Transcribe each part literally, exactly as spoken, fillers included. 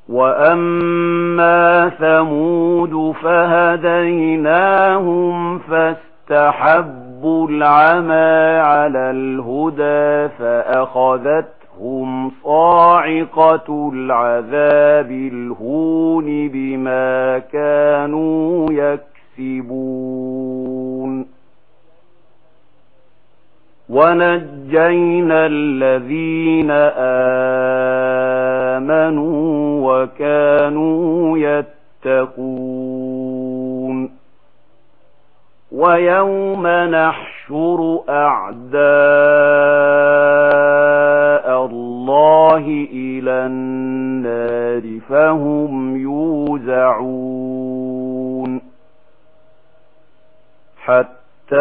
وأما ثمود فهديناهم فاستحبوا العمى على الهدى فأخذتهم صاعقة العذاب الهون بما كانوا يكسبون ونجينا الذين آمنوا وكانوا يتقون ويوم نحشر أعداء الله إلى النار فهم يوزعون حتى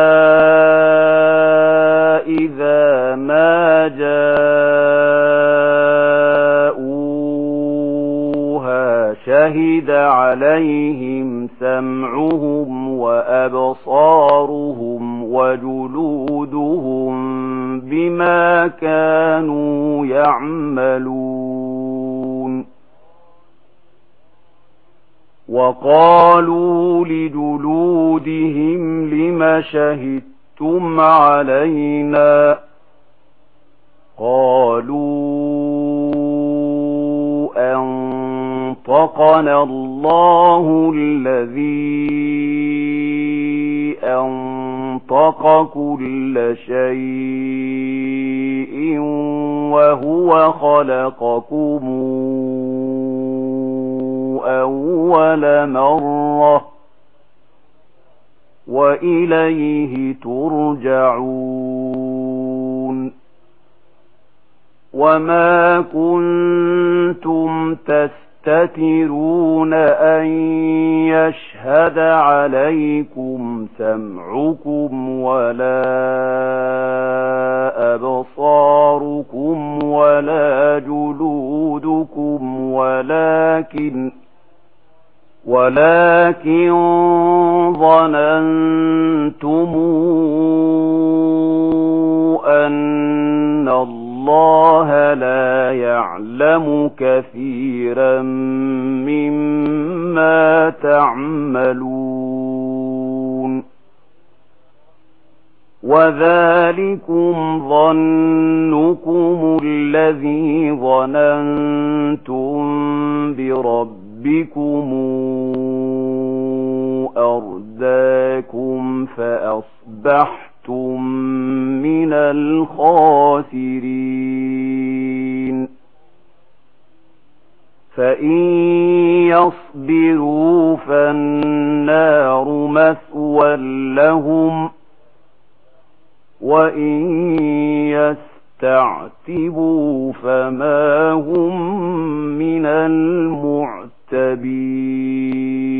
إذا ما جاءوها شهد عليهم سمعهم وأبصارهم وجلودهم بما كانوا يعملون وقالوا لجلودهم لم شهدتم علينا قالوا أنطقنا الله الذي أنطق كل شيء وهو خلقكم أول مرة وإليه ترجعون وما كنتم تستترون أن يشهد عليكم سمعكم ولا أبصاركم ولا جلودكم ولكن ولكن ظننتم أن الله لا يعلم كثيرا مما تعملون وذلكم ظنكم الذي ظننتم بربكم بكم أرداكم فأصبحتم من الخاسرين فإن يصبروا فالنار مثوى لهم وإن يستعتبوا فما هم من المعتبين